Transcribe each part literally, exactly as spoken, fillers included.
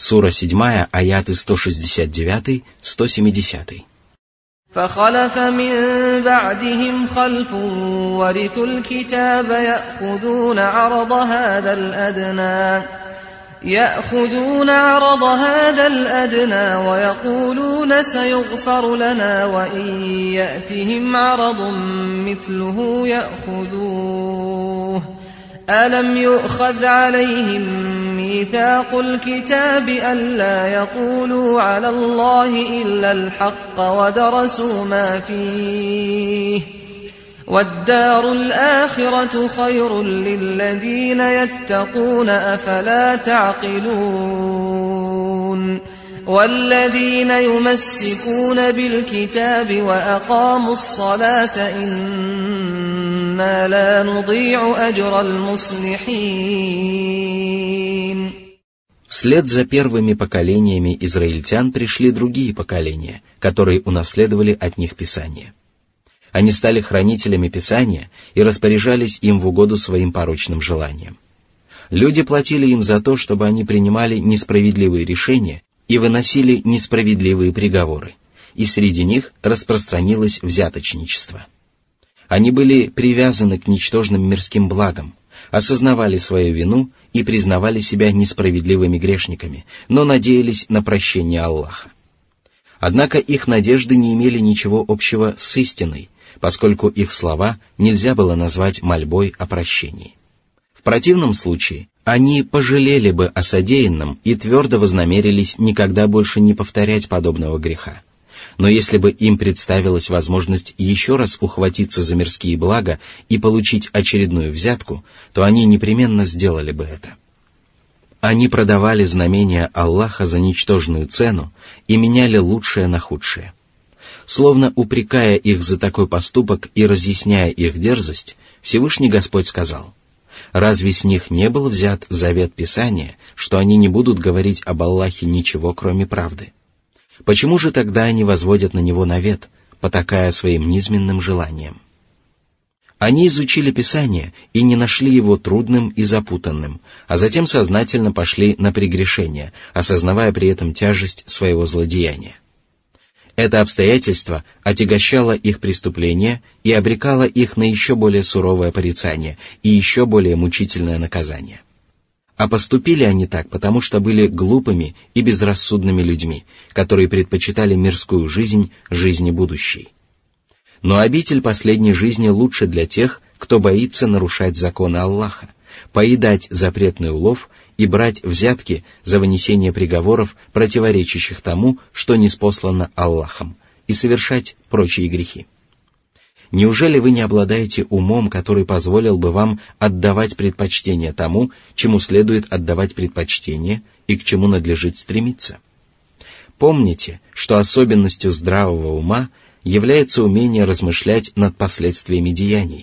Сура седьмая, аяты сто шестьдесят девять - сто семьдесят. فخلف من بعدهم خلف ورثوا الكتاب يأخذون عرض هذا الأدنى يأخذون عرض هذا الأدنى ويقولون سيغفر لنا وإن يأتهم عرض مثله يأخذوه ألم يؤخذ عليهم ميثاق الكتاب ألا يقولوا على الله إلا الحق ودرسوا ما فيه والدار الآخرة خير للذين يتقون أفلا تعقلون والذين يمسكون بالكتاب وأقاموا الصلاة إنا لا نضيع أجر المصلحين. Вслед за первыми поколениями израильтян пришли другие поколения, которые унаследовали от них Писание. Они стали хранителями Писания и распоряжались им в угоду своим порочным желаниям. Люди платили им за то, чтобы они принимали несправедливые решения и выносили несправедливые приговоры, и среди них распространилось взяточничество. Они были привязаны к ничтожным мирским благам, осознавали свою вину и признавали себя несправедливыми грешниками, но надеялись на прощение Аллаха. Однако их надежды не имели ничего общего с истиной, поскольку их слова нельзя было назвать мольбой о прощении. В противном случае они пожалели бы о содеянном и твердо вознамерились никогда больше не повторять подобного греха. Но если бы им представилась возможность еще раз ухватиться за мирские блага и получить очередную взятку, то они непременно сделали бы это. Они продавали знамения Аллаха за ничтожную цену и меняли лучшее на худшее. Словно упрекая их за такой поступок и разъясняя их дерзость, Всевышний Господь сказал: «Разве с них не был взят завет Писания, что они не будут говорить об Аллахе ничего, кроме правды? Почему же тогда они возводят на него навет, потакая своим низменным желаниям?» Они изучили Писание и не нашли его трудным и запутанным, а затем сознательно пошли на прегрешение, осознавая при этом тяжесть своего злодеяния. Это обстоятельство отягощало их преступления и обрекало их на еще более суровое порицание и еще более мучительное наказание. А поступили они так, потому что были глупыми и безрассудными людьми, которые предпочитали мирскую жизнь жизни будущей. Но обитель последней жизни лучше для тех, кто боится нарушать законы Аллаха, поедать запретный улов и брать взятки за вынесение приговоров, противоречащих тому, что ниспослано Аллахом, и совершать прочие грехи. Неужели вы не обладаете умом, который позволил бы вам отдавать предпочтение тому, чему следует отдавать предпочтение и к чему надлежит стремиться? Помните, что особенностью здравого ума является умение размышлять над последствиями деяний.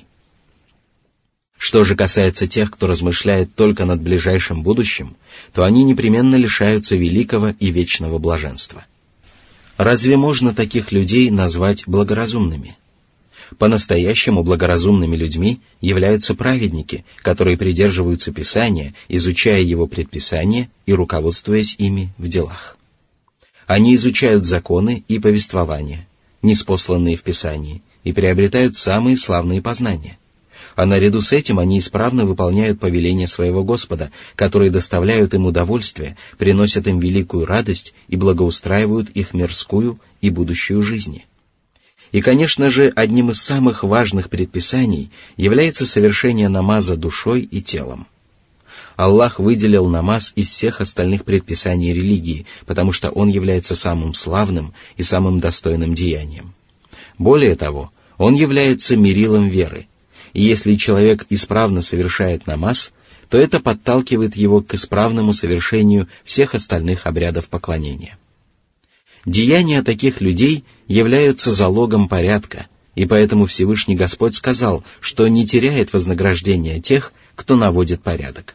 Что же касается тех, кто размышляет только над ближайшим будущим, то они непременно лишаются великого и вечного блаженства. Разве можно таких людей назвать благоразумными? По-настоящему благоразумными людьми являются праведники, которые придерживаются Писания, изучая его предписания и руководствуясь ими в делах. Они изучают законы и повествования, ниспосланные в Писании, и приобретают самые славные познания. А наряду с этим они исправно выполняют повеления своего Господа, которые доставляют им удовольствие, приносят им великую радость и благоустраивают их мирскую и будущую жизни. И, конечно же, одним из самых важных предписаний является совершение намаза душой и телом. Аллах выделил намаз из всех остальных предписаний религии, потому что он является самым славным и самым достойным деянием. Более того, он является мерилом веры, и если человек исправно совершает намаз, то это подталкивает его к исправному совершению всех остальных обрядов поклонения. Деяния таких людей являются залогом порядка, и поэтому Всевышний Господь сказал, что не теряет вознаграждения тех, кто наводит порядок.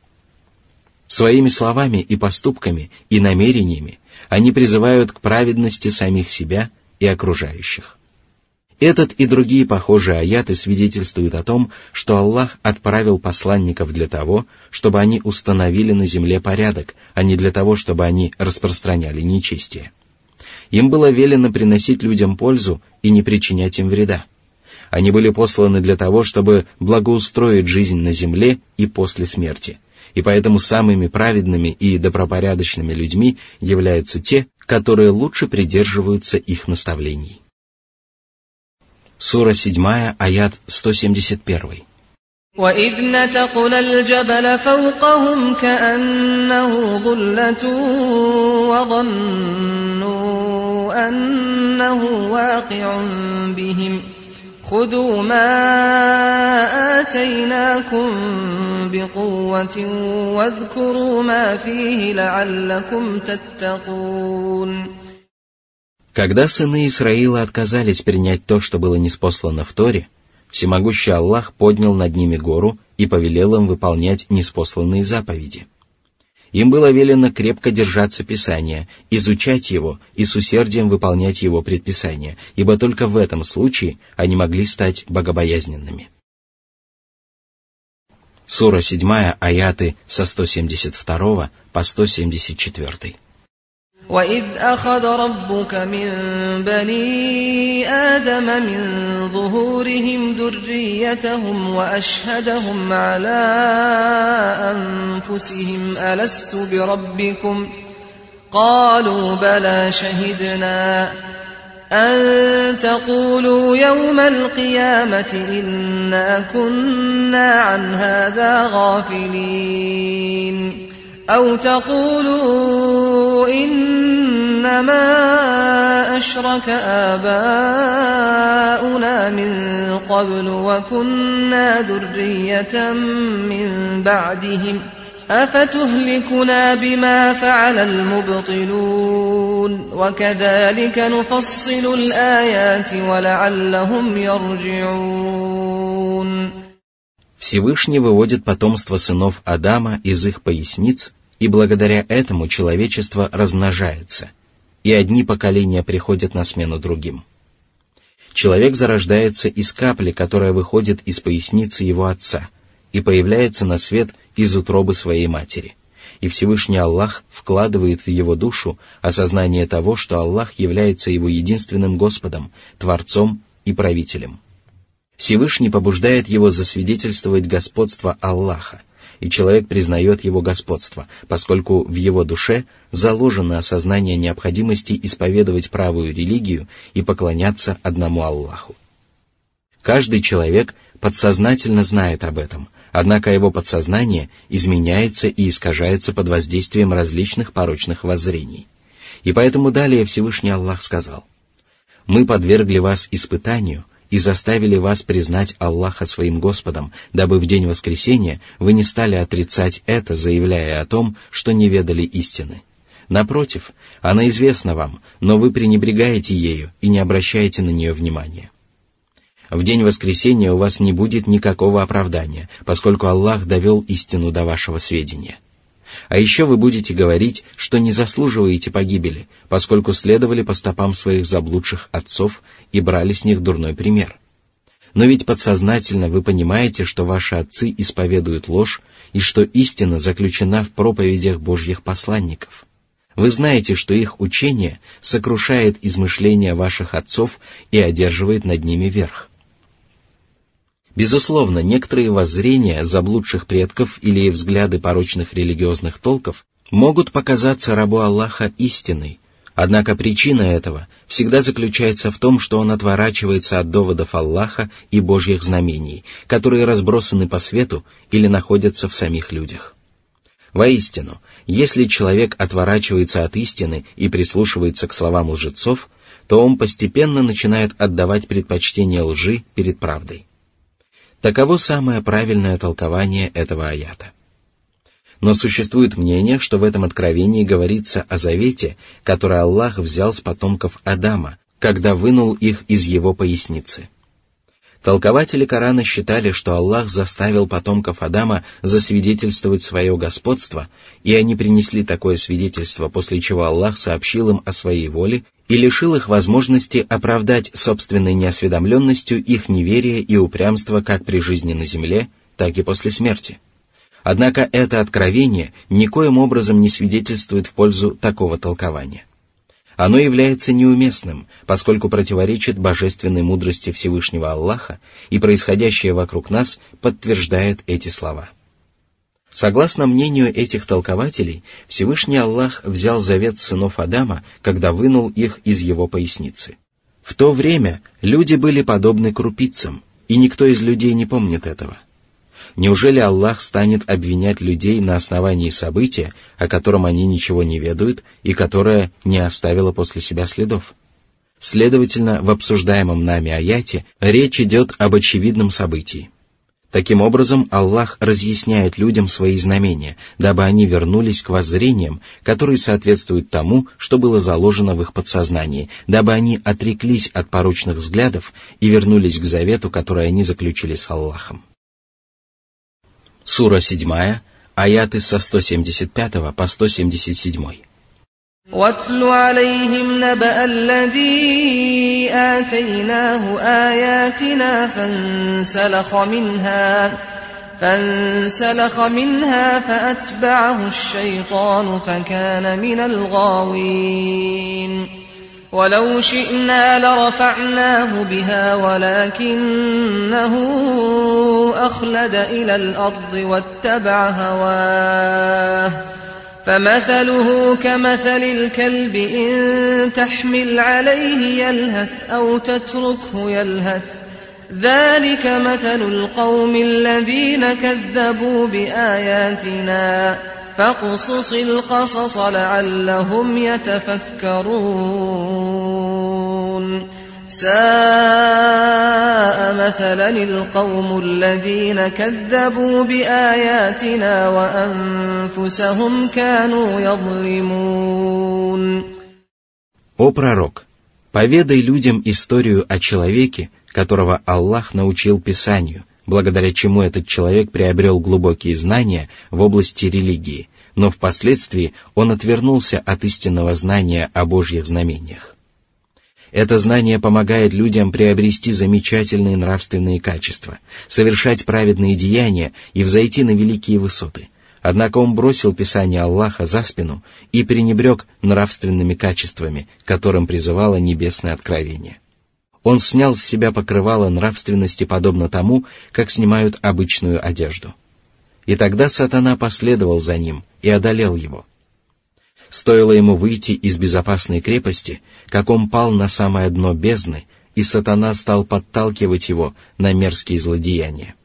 Своими словами и поступками и намерениями они призывают к праведности самих себя и окружающих. Этот и другие похожие аяты свидетельствуют о том, что Аллах отправил посланников для того, чтобы они установили на земле порядок, а не для того, чтобы они распространяли нечестие. Им было велено приносить людям пользу и не причинять им вреда. Они были посланы для того, чтобы благоустроить жизнь на земле и после смерти. И поэтому самыми праведными и добропорядочными людьми являются те, которые лучше придерживаются их наставлений. Сура седьмая, аят сто семьдесят один. وَإِذْ نَتَقْنَا الْجَبَلَ فَوْقَهُمْ كَأَنَّهُ ظُلَّةٌ وَظَنُّوا أَنَّهُ واقع بهم خُذُوا مَا آتَيْنَاكُمْ بِقُوَّةٍ وَاذْكُرُوا مَا فِيهِ لَعَلَّكُمْ تَتَّقُونَ. Когда сыны Исраила отказались принять то, что было ниспослано в Торе, Всемогущий Аллах поднял над ними гору и повелел им выполнять ниспосланные заповеди. Им было велено крепко держаться Писания, изучать его и с усердием выполнять его предписания, ибо только в этом случае они могли стать богобоязненными. Сура седьмая, аяты со сто семьдесят два по сто семьдесят четыре. وَإِذْ أَخَذَ رَبُّكَ مِنْ بَنِي آدَمَ مِنْ ظُهُورِهِمْ ذُرِّيَّتَهُمْ وَأَشْهَدَهُمْ عَلَى أَنفُسِهِمْ أَلَسْتُ بِرَبِّكُمْ قَالُوا بَلَى شَهِدْنَا أَن تَقُولُوا يَوْمَ الْقِيَامَةِ إِنَّا كُنَّا عَنْ هَذَا غَافِلِينَ أَوْ تَقُولُوا إِنَّمَا أَشْرَكَ آبَاؤُنَا مِنْ قَبْلُ وَكُنَّا ذُرِّيَّةً مِنْ بَعْدِهِمْ أَفَتُهْلِكُنَا بِمَا فَعَلَ الْمُبْطِلُونَ وَكَذَلِكَ نُفَصِّلُ الْآيَاتِ وَلَعَلَّهُمْ يَرْجِعُونَ. Всевышний выводит потомство сынов Адама из их поясниц, и благодаря этому человечество размножается, и одни поколения приходят на смену другим. Человек зарождается из капли, которая выходит из поясницы его отца, и появляется на свет из утробы своей матери. И Всевышний Аллах вкладывает в его душу осознание того, что Аллах является его единственным Господом, Творцом и Правителем. Всевышний побуждает его засвидетельствовать господство Аллаха, и человек признает его господство, поскольку в его душе заложено осознание необходимости исповедовать правую религию и поклоняться одному Аллаху. Каждый человек подсознательно знает об этом, однако его подсознание изменяется и искажается под воздействием различных порочных воззрений. И поэтому далее Всевышний Аллах сказал: «Мы подвергли вас испытанию и заставили вас признать Аллаха своим Господом, дабы в день воскресения вы не стали отрицать это, заявляя о том, что не ведали истины. Напротив, она известна вам, но вы пренебрегаете ею и не обращаете на нее внимания. В день воскресения у вас не будет никакого оправдания, поскольку Аллах довел истину до вашего сведения. А еще вы будете говорить, что не заслуживаете погибели, поскольку следовали по стопам своих заблудших отцов и брали с них дурной пример. Но ведь подсознательно вы понимаете, что ваши отцы исповедуют ложь и что истина заключена в проповедях Божьих посланников. Вы знаете, что их учение сокрушает измышления ваших отцов и одерживает над ними верх. Безусловно, некоторые воззрения заблудших предков или взгляды порочных религиозных толков могут показаться рабу Аллаха истиной, однако причина этого всегда заключается в том, что он отворачивается от доводов Аллаха и Божьих знамений, которые разбросаны по свету или находятся в самих людях. Воистину, если человек отворачивается от истины и прислушивается к словам лжецов, то он постепенно начинает отдавать предпочтение лжи перед правдой. Таково самое правильное толкование этого аята. Но существует мнение, что в этом откровении говорится о завете, который Аллах взял с потомков Адама, когда вынул их из его поясницы. Толкователи Корана считали, что Аллах заставил потомков Адама засвидетельствовать свое господство, и они принесли такое свидетельство, после чего Аллах сообщил им о своей воле и лишил их возможности оправдать собственной неосведомленностью их неверие и упрямство как при жизни на земле, так и после смерти. Однако это откровение никоим образом не свидетельствует в пользу такого толкования. Оно является неуместным, поскольку противоречит божественной мудрости Всевышнего Аллаха, и происходящее вокруг нас подтверждает эти слова. Согласно мнению этих толкователей, Всевышний Аллах взял завет сынов Адама, когда вынул их из его поясницы. В то время люди были подобны крупицам, и никто из людей не помнит этого. Неужели Аллах станет обвинять людей на основании события, о котором они ничего не ведают и которое не оставило после себя следов? Следовательно, в обсуждаемом нами аяте речь идет об очевидном событии. Таким образом, Аллах разъясняет людям свои знамения, дабы они вернулись к воззрениям, которые соответствуют тому, что было заложено в их подсознании, дабы они отреклись от порочных взглядов и вернулись к завету, который они заключили с Аллахом. Сура седьмая, аяты со сто семьдесят пятого по сто семьдесят семь. وَاتْلُ عَلَيْهِمْ نَبَأَ الَّذِي آتَيْنَاهُ آيَاتِنَا فَانسَلَخَ مِنْهَا فَانسَلَخَ مِنْهَا فَأَتْبَعَهُ الشَّيْطَانُ فَكَانَ مِنَ الْغَاوِينَ وَلَوْ شِئْنَا لَرَفَعْنَاهُ بِهَا وَلَكِنَّهُ أَخْلَدَ إِلَى الْأَرْضِ وَاتَّبَعَ هَوَاهُ فَمَثَلُهُ كَمَثَلِ الْكَلْبِ إِن تَحْمِلْ عَلَيْهِ يَلْهَثْ أَوْ تَتْرُكْهُ يَلْهَث ذَلِكَ مَثَلُ الْقَوْمِ الَّذِينَ كَذَّبُوا بِآيَاتِنَا فَاقْصُصِ الْقَصَصَ لَعَلَّهُمْ يَتَفَكَّرُونَ سَاءَ مَثَلًا الْقَوْمُ الَّذِينَ كَذَّبُوا بِآيَاتِنَا وَأَنفُسَهُمْ كَانُوا يَظْلِمُونَ. О пророк, поведай людям историю о человеке, которого Аллах научил Писанию, благодаря чему этот человек приобрел глубокие знания в области религии, но впоследствии он отвернулся от истинного знания о Божьих знамениях. Это знание помогает людям приобрести замечательные нравственные качества, совершать праведные деяния и взойти на великие высоты. Однако он бросил Писание Аллаха за спину и пренебрег нравственными качествами, которым призывало небесное откровение. Он снял с себя покрывало нравственности подобно тому, как снимают обычную одежду. И тогда сатана последовал за ним и одолел его. Стоило ему выйти из безопасной крепости, как он пал на самое дно бездны, и сатана стал подталкивать его на мерзкие злодеяния.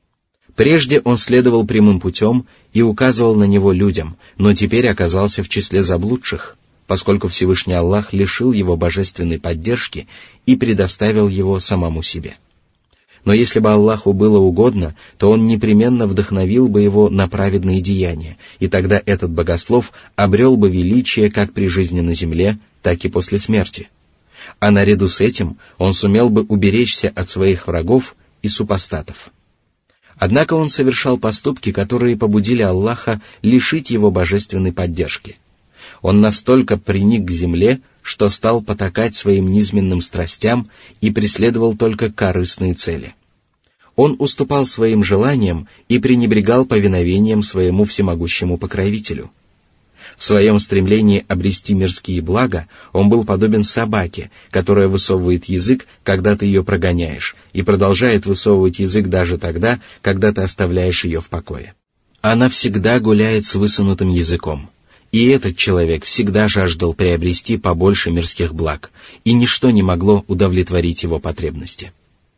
Прежде он следовал прямым путем и указывал на него людям, но теперь оказался в числе заблудших, поскольку Всевышний Аллах лишил его божественной поддержки и предоставил его самому себе. Но если бы Аллаху было угодно, то он непременно вдохновил бы его на праведные деяния, и тогда этот богослов обрел бы величие как при жизни на земле, так и после смерти. А наряду с этим он сумел бы уберечься от своих врагов и супостатов. Однако он совершал поступки, которые побудили Аллаха лишить его божественной поддержки. Он настолько приник к земле, что стал потакать своим низменным страстям и преследовал только корыстные цели. Он уступал своим желаниям и пренебрегал повиновением своему всемогущему покровителю. В своем стремлении обрести мирские блага он был подобен собаке, которая высовывает язык, когда ты ее прогоняешь, и продолжает высовывать язык даже тогда, когда ты оставляешь ее в покое. Она всегда гуляет с высунутым языком. И этот человек всегда жаждал приобрести побольше мирских благ, и ничто не могло удовлетворить его потребности.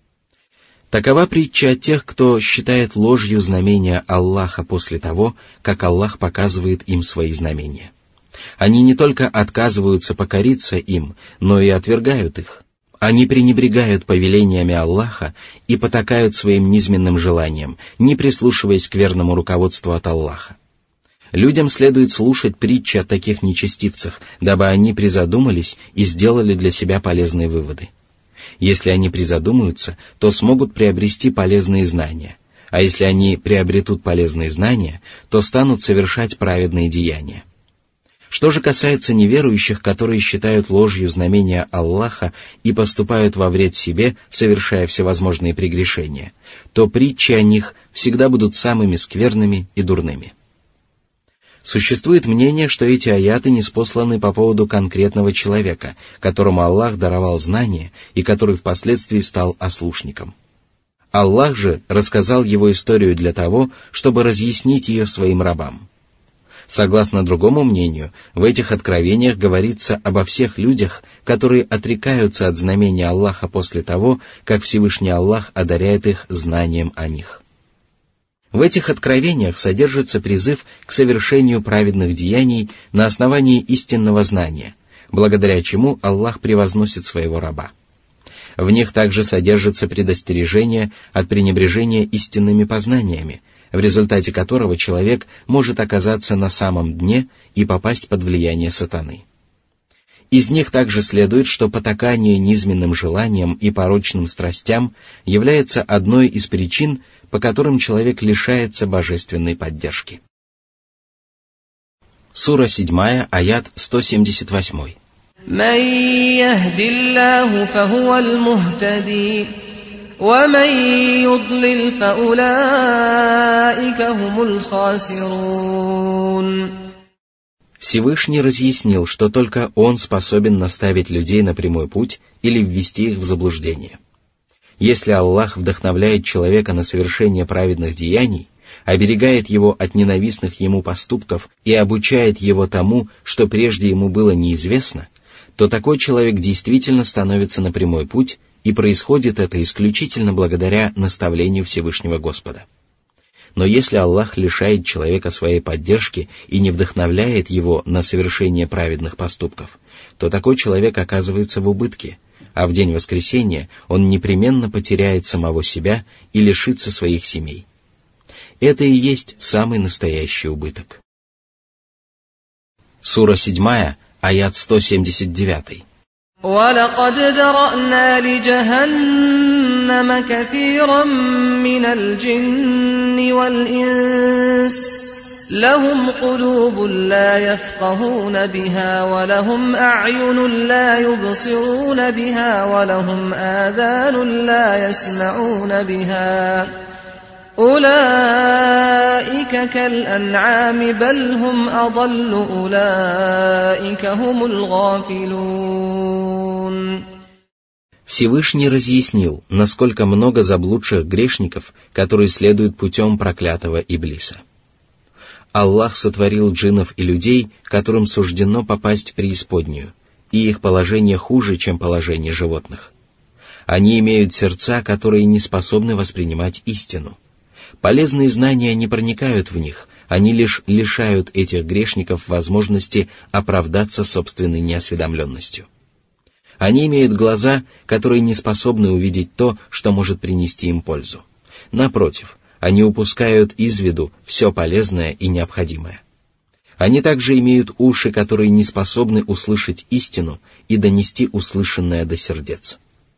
Такова притча о тех, кто считает ложью знамения Аллаха после того, как Аллах показывает им свои знамения. Они не только отказываются покориться им, но и отвергают их. Они пренебрегают повелениями Аллаха и потакают своим низменным желаниям, не прислушиваясь к верному руководству от Аллаха. Людям следует слушать притчи о таких нечестивцах, дабы они призадумались и сделали для себя полезные выводы. Если они призадумаются, то смогут приобрести полезные знания, а если они приобретут полезные знания, то станут совершать праведные деяния. Что же касается неверующих, которые считают ложью знамения Аллаха и поступают во вред себе, совершая всевозможные прегрешения, то притчи о них всегда будут самыми скверными и дурными. Существует мнение, что эти аяты ниспосланы по поводу конкретного человека, которому Аллах даровал знания и который впоследствии стал ослушником. Аллах же рассказал его историю для того, чтобы разъяснить ее своим рабам. Согласно другому мнению, в этих откровениях говорится обо всех людях, которые отрекаются от знамения Аллаха после того, как Всевышний Аллах одаряет их знанием о них. В этих откровениях содержится призыв к совершению праведных деяний на основании истинного знания, благодаря чему Аллах превозносит своего раба. В них также содержится предостережение от пренебрежения истинными познаниями, в результате которого человек может оказаться на самом дне и попасть под влияние сатаны. Из них также следует, что потакание низменным желаниям и порочным страстям является одной из причин, по которым человек лишается божественной поддержки. Сура седьмая, аят сто семьдесят восемь. «Ман яхдиллаху фахуваль мухтади, ва ман юдлил фаулаика хумул хасирун». Всевышний разъяснил, что только Он способен наставить людей на прямой путь или ввести их в заблуждение. Если Аллах вдохновляет человека на совершение праведных деяний, оберегает его от ненавистных ему поступков и обучает его тому, что прежде ему было неизвестно, то такой человек действительно становится на прямой путь, и происходит это исключительно благодаря наставлению Всевышнего Господа. Но если Аллах лишает человека своей поддержки и не вдохновляет его на совершение праведных поступков, то такой человек оказывается в убытке, а в день воскресения он непременно потеряет самого себя и лишится своих семей. Это и есть самый настоящий убыток. Сура седьмая, аят сто семьдесят девять. وَلَقَدْ ذَرَأْنَا لِجَهَنَّمَ كَثِيرًا مِّنَ الْجِنِّ وَالْإِنسِ لَهُمْ قُلُوبٌ لَّا يَفْقَهُونَ بِهَا وَلَهُمْ أَعْيُنٌ لَّا يُبْصِرُونَ بِهَا وَلَهُمْ آذَانٌ لَّا يَسْمَعُونَ بِهَا أولئك كالأنعام بل هم أضل أولئك هم الغافلون. Всевышний разъяснил, насколько много заблудших грешников, которые следуют путем проклятого Иблиса. Аллах сотворил джиннов и людей, которым суждено попасть в преисподнюю, и их положение хуже, чем положение животных. Они имеют сердца, которые не способны воспринимать истину. Полезные знания не проникают в них, они лишь лишают этих грешников возможности оправдаться собственной неосведомленностью. Они имеют глаза, которые не способны увидеть то, что может принести им пользу. Напротив, они упускают из виду все полезное и необходимое. Они также имеют уши, которые не способны услышать истину и донести услышанное до сердец.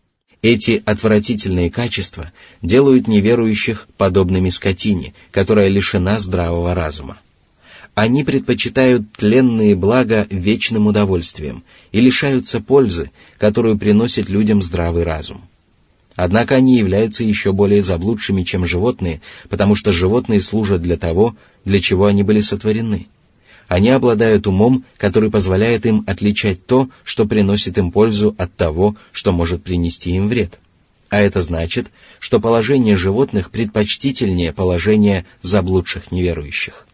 Эти отвратительные качества делают неверующих подобными скотине, которая лишена здравого разума. Они предпочитают тленные блага вечным удовольствием и лишаются пользы, которую приносит людям здравый разум. Однако они являются еще более заблудшими, чем животные, потому что животные служат для того, для чего они были сотворены. Они обладают умом, который позволяет им отличать то, что приносит им пользу, от того, что может принести им вред. А это значит, что положение животных предпочтительнее положения заблудших неверующих.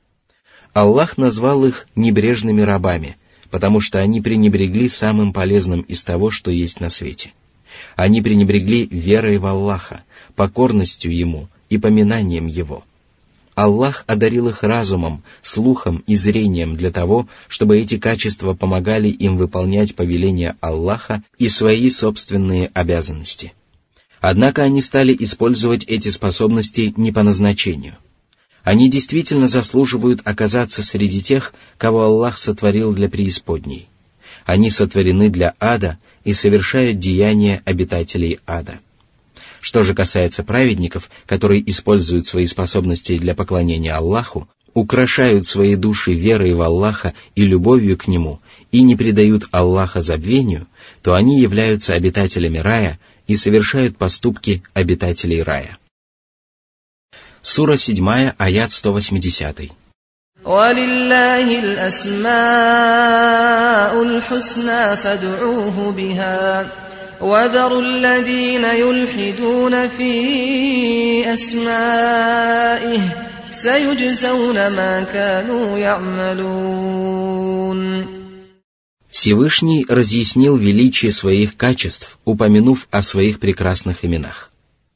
Аллах назвал их небрежными рабами, потому что они пренебрегли самым полезным из того, что есть на свете. Они пренебрегли верой в Аллаха, покорностью Ему и поминанием Его. Аллах одарил их разумом, слухом и зрением для того, чтобы эти качества помогали им выполнять повеления Аллаха и свои собственные обязанности. Однако они стали использовать эти способности не по назначению. Они действительно заслуживают оказаться среди тех, кого Аллах сотворил для преисподней. Они сотворены для ада и совершают деяния обитателей ада. Что же касается праведников, которые используют свои способности для поклонения Аллаху, украшают свои души верой в Аллаха и любовью к Нему и не предают Аллаха забвению, то они являются обитателями рая и совершают поступки обитателей рая. Сура седьмая, аят сто восьмидесятый. وَلِلَّهِ الْأَسْمَاءُ الْحُسْنَى فَادْعُوهُ بِهَا وَذَرُوا الَّذِينَ يُلْحِدُونَ فِي أَسْمَائِهِ سَيُجْزَوْنَ مَا كَانُوا يَعْمَلُونَ. Всевышний разъяснил величие своих качеств, упомянув о своих прекрасных именах.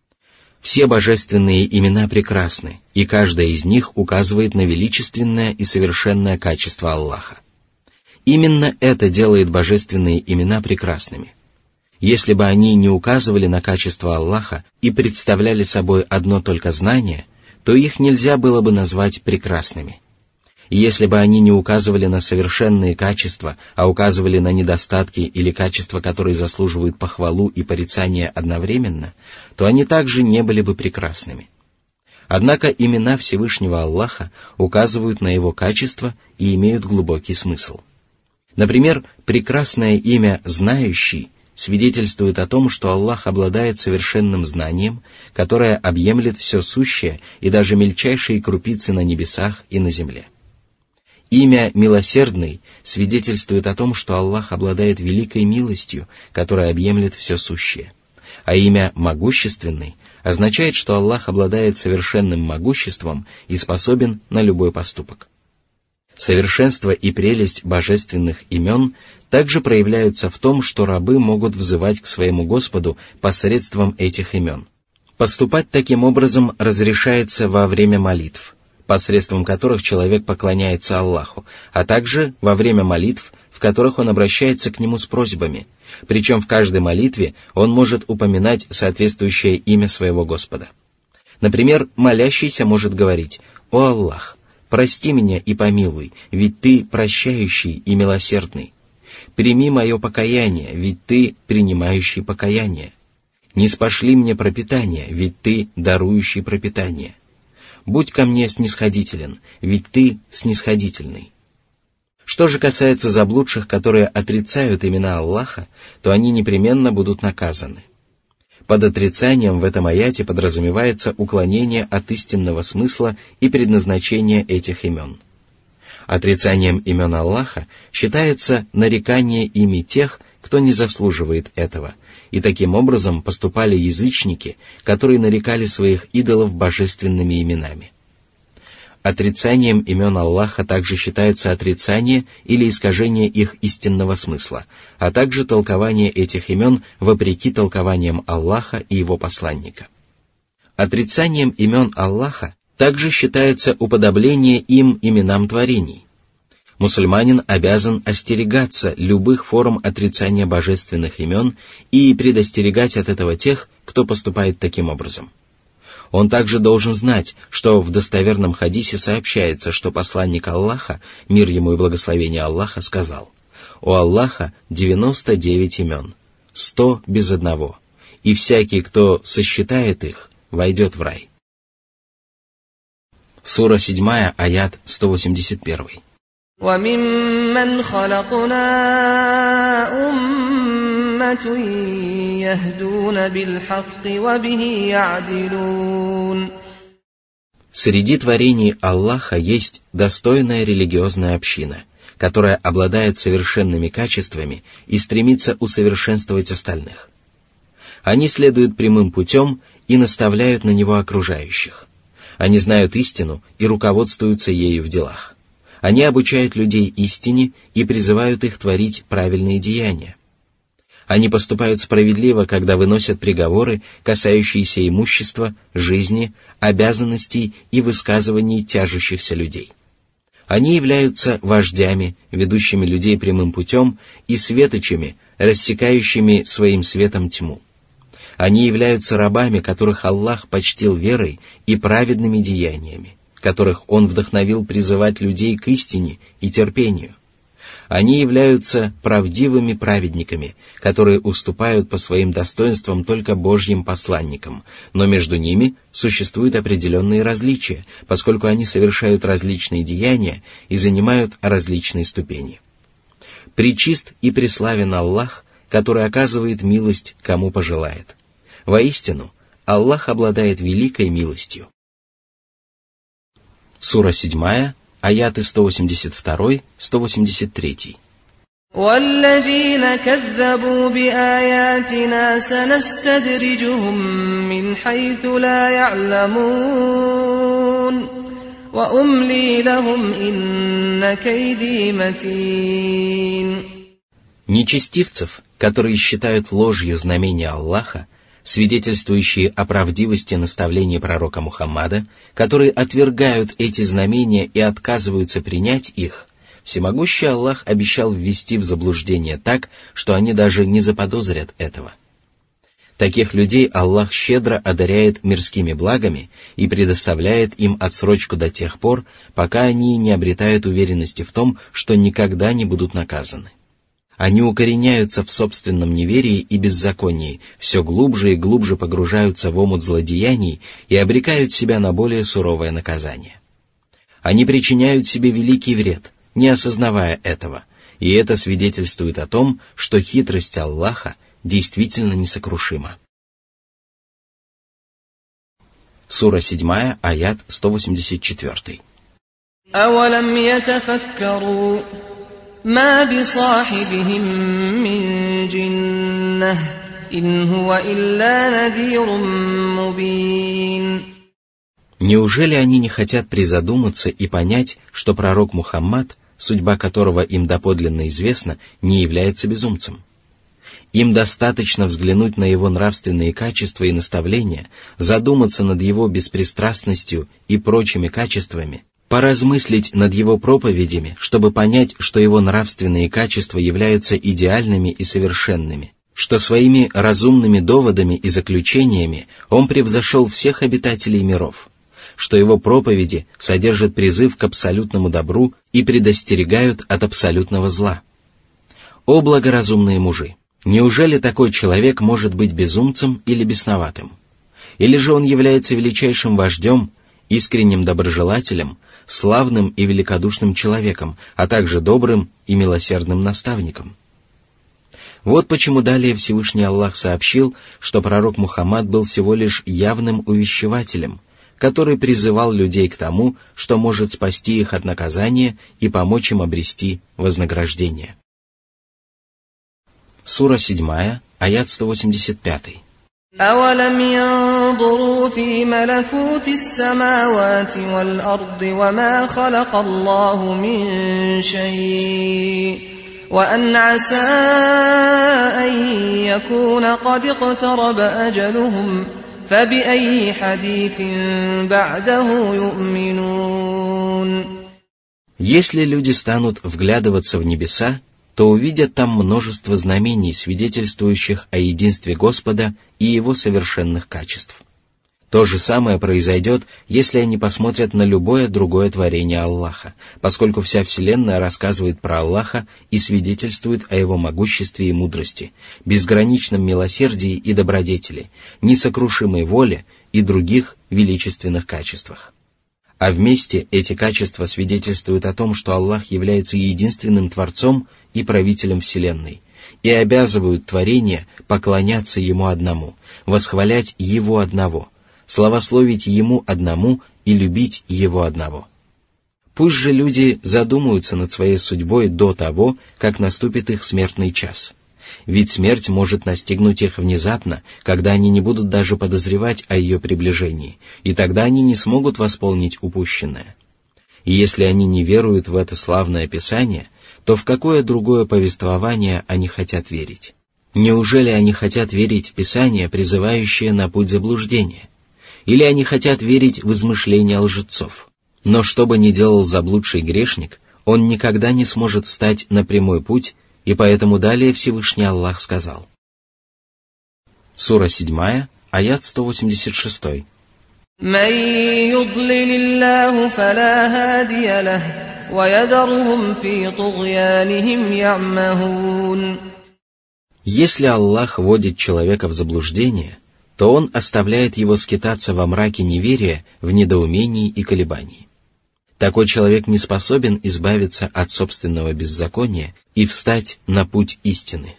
Все божественные имена прекрасны, и каждое из них указывает на величественное и совершенное качество Аллаха. Именно это делает божественные имена прекрасными. Если бы они не указывали на качество Аллаха и представляли собой одно только знание, то их нельзя было бы назвать прекрасными. И если бы они не указывали на совершенные качества, а указывали на недостатки или качества, которые заслуживают похвалу и порицания одновременно, то они также не были бы прекрасными. Однако имена Всевышнего Аллаха указывают на его качества и имеют глубокий смысл. Например, прекрасное имя «Знающий» свидетельствует о том, что Аллах обладает совершенным знанием, которое объемлет все сущее и даже мельчайшие крупицы на небесах и на земле. Имя «Милосердный» свидетельствует о том, что Аллах обладает великой милостью, которая объемлет все сущее. А имя «Могущественный» означает, что Аллах обладает совершенным могуществом и способен на любой поступок. Совершенство и прелесть божественных имен также проявляются в том, что рабы могут взывать к своему Господу посредством этих имен. Поступать таким образом разрешается во время молитв, посредством которых человек поклоняется Аллаху, а также во время молитв, в которых он обращается к Нему с просьбами, причем в каждой молитве он может упоминать соответствующее имя своего Господа. Например, молящийся может говорить: «О Аллах, прости меня и помилуй, ведь Ты прощающий и милосердный. Прими мое покаяние, ведь Ты принимающий покаяние. Ниспошли мне пропитание, ведь Ты дарующий пропитание. Будь ко мне снисходителен, ведь Ты снисходительный». Что же касается заблудших, которые отрицают имена Аллаха, то они непременно будут наказаны. Под отрицанием в этом аяте подразумевается уклонение от истинного смысла и предназначения этих имен. Отрицанием имен Аллаха считается нарекание ими тех, кто не заслуживает этого, и таким образом поступали язычники, которые нарекали своих идолов божественными именами. Отрицанием имен Аллаха также считается отрицание или искажение их истинного смысла, а также толкование этих имен вопреки толкованиям Аллаха и Его посланника. Отрицанием имен Аллаха также считается уподобление им именам творений. Мусульманин обязан остерегаться любых форм отрицания божественных имен и предостерегать от этого тех, кто поступает таким образом. Он также должен знать, что в достоверном хадисе сообщается, что посланник Аллаха, мир ему и благословение Аллаха, сказал: «У Аллаха девяносто девять имен, сто без одного, и всякий, кто сосчитает их, войдет в рай». Сура седьмая, аят сто восемьдесят один. وَمِمَّنْ خَلَقْنَا أُمَّةٌ يَهْدُونَ بِالْحَقِّ وَبِهِ يَعْدِلُونَ. Среди творений Аллаха есть достойная религиозная община, которая обладает совершенными качествами и стремится усовершенствовать остальных. Они следуют прямым путем и наставляют на него окружающих. Они знают истину и руководствуются ею в делах. Они обучают людей истине и призывают их творить правильные деяния. Они поступают справедливо, когда выносят приговоры, касающиеся имущества, жизни, обязанностей и высказываний тяжущихся людей. Они являются вождями, ведущими людей прямым путем, и светочами, рассекающими своим светом тьму. Они являются рабами, которых Аллах почтил верой и праведными деяниями, которых Он вдохновил призывать людей к истине и терпению. Они являются правдивыми праведниками, которые уступают по своим достоинствам только Божьим посланникам, но между ними существуют определенные различия, поскольку они совершают различные деяния и занимают различные ступени. Пречист и преславен Аллах, который оказывает милость, кому пожелает. Воистину, Аллах обладает великой милостью. Сура седьмая, аяты сто восемьдесят два - сто восемьдесят три. وَالَّذِينَ كَذَّبُوا بِآيَاتِنَا سَنَسْتَدْرِجُهُم مِّنْ حَيْثُ لَا يَعْلَمُونَ وَأُمْلِي لَهُمْ إِنَّ كَيْدِي مَتِينٌ. Нечестивцев, которые считают ложью знамения Аллаха, свидетельствующие о правдивости наставлений пророка Мухаммада, которые отвергают эти знамения и отказываются принять их, всемогущий Аллах обещал ввести в заблуждение так, что они даже не заподозрят этого. Таких людей Аллах щедро одаряет мирскими благами и предоставляет им отсрочку до тех пор, пока они не обретают уверенности в том, что никогда не будут наказаны. Они укореняются в собственном неверии и беззаконии, все глубже и глубже погружаются в омут злодеяний и обрекают себя на более суровое наказание. Они причиняют себе великий вред, не осознавая этого, и это свидетельствует о том, что хитрость Аллаха действительно несокрушима. Сура седьмая, аят сто восемьдесят четыре. أَوَلَمْ يَتَفَكَّرُوا مَا بِصَاحِبِهِم مِّن جِنَّةٍ إِنْ هُوَ إِلَّا نَذِيرٌ مُّبِينٌ. Неужели они не хотят призадуматься и понять, что пророк Мухаммад, судьба которого им доподлинно известна, не является безумцем? Им достаточно взглянуть на его нравственные качества и наставления, задуматься над его беспристрастностью и прочими качествами, поразмыслить над его проповедями, чтобы понять, что его нравственные качества являются идеальными и совершенными, что своими разумными доводами и заключениями он превзошел всех обитателей миров, что его проповеди содержат призыв к абсолютному добру и предостерегают от абсолютного зла. О благоразумные мужи! Неужели такой человек может быть безумцем или бесноватым? Или же он является величайшим вождем, искренним доброжелателем, славным и великодушным человеком, а также добрым и милосердным наставником? Вот почему далее Всевышний Аллах сообщил, что пророк Мухаммад был всего лишь явным увещевателем, который призывал людей к тому, что может спасти их от наказания и помочь им обрести вознаграждение. Сура седьмая, аят сто восемьдесят пять. أَوَلَمْ يَنظُرُوا فِي مَلَكُوتِ السَّمَاوَاتِ وَالْأَرْضِ وَمَا خَلَقَ اللَّهُ مِن شَيْءٍ وَأَنْ عَسَىٰ أَن يَكُونَ قَدِ اقْتَرَبَ أَجَلُهُمْ فَبِأَيِّ حَدِيثٍ بَعْدَهُ يُؤْمِنُونَ. Если люди станут вглядываться в небеса, то увидят там множество знамений, свидетельствующих о единстве Господа и Его совершенных качеств. То же самое произойдет, если они посмотрят на любое другое творение Аллаха, поскольку вся Вселенная рассказывает про Аллаха и свидетельствует о Его могуществе и мудрости, безграничном милосердии и добродетели, несокрушимой воле и других величественных качествах. А вместе эти качества свидетельствуют о том, что Аллах является единственным Творцом и правителем Вселенной, и обязывают творение поклоняться Ему одному, восхвалять Его одного, славословить Ему одному и любить Его одного. Пусть же люди задумаются над своей судьбой до того, как наступит их смертный час. Ведь смерть может настигнуть их внезапно, когда они не будут даже подозревать о ее приближении, и тогда они не смогут восполнить упущенное. И если они не веруют в это славное Писание, то в какое другое повествование они хотят верить? Неужели они хотят верить в Писание, призывающее на путь заблуждения? Или они хотят верить в измышления лжецов? Но что бы ни делал заблудший грешник, он никогда не сможет встать на прямой путь, и поэтому далее Всевышний Аллах сказал. Сура седьмая, аят сто восемьдесят шесть. مَن يُضْلِلِ اللَّهُ فَلَا هَادِيَ لَهُ ويذرهم في طغيانهم يعمهون. Если Аллах вводит человека в заблуждение, то Он оставляет его скитаться во мраке неверия, в недоумении и колебании. Такой человек не способен избавиться от собственного беззакония и встать на путь истины.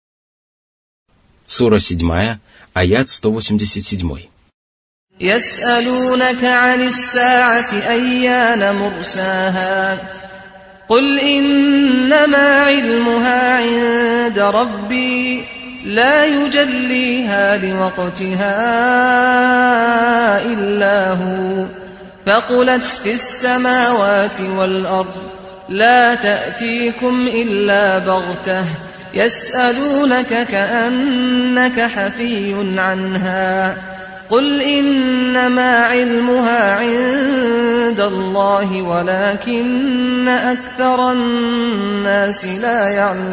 Сура седьмая, аят сто восемьдесят семь. يسألونك عن الساعة أيان مرساها قل إنما علمها عند ربي لا يجليها لوقتها إلا هو ثقلت في السماوات والأرض لا تأتيكم إلا بغتة يسألونك كأنك حفي عنها قل إنما علمها عند الله ولكن أكثر الناس لا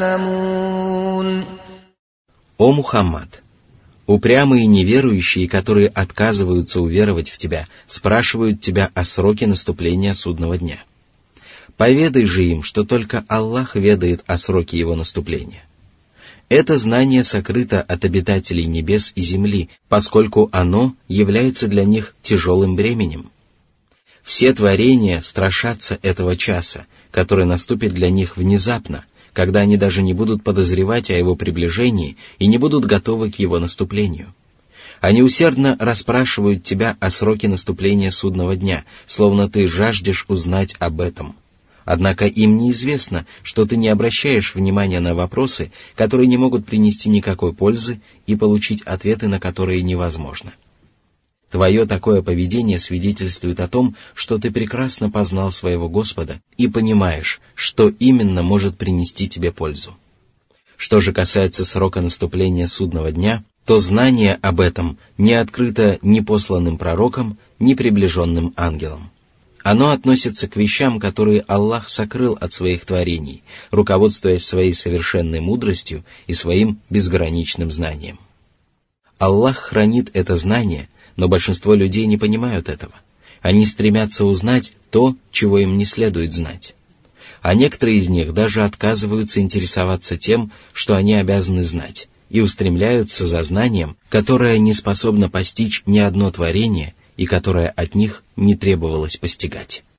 يعلمون. О Мухаммад! Упрямые неверующие, которые отказываются уверовать в тебя, спрашивают тебя о сроке наступления судного дня. Поведай же им, что только Аллах ведает о сроке его наступления. Это знание сокрыто от обитателей небес и земли, поскольку оно является для них тяжелым бременем. Все творения страшатся этого часа, который наступит для них внезапно, когда они даже не будут подозревать о его приближении и не будут готовы к его наступлению. Они усердно расспрашивают тебя о сроке наступления судного дня, словно ты жаждешь узнать об этом. Однако им неизвестно, что ты не обращаешь внимания на вопросы, которые не могут принести никакой пользы и получить ответы, на которые невозможно. Твое такое поведение свидетельствует о том, что ты прекрасно познал своего Господа и понимаешь, что именно может принести тебе пользу. Что же касается срока наступления судного дня, то знание об этом не открыто ни посланным пророкам, ни приближенным ангелам. Оно относится к вещам, которые Аллах сокрыл от своих творений, руководствуясь своей совершенной мудростью и своим безграничным знанием. Аллах хранит это знание, но большинство людей не понимают этого. Они стремятся узнать то, чего им не следует знать. А некоторые из них даже отказываются интересоваться тем, что они обязаны знать, и устремляются за знанием, которое не способно постичь ни одно творение и которое от них не требовалось постигать.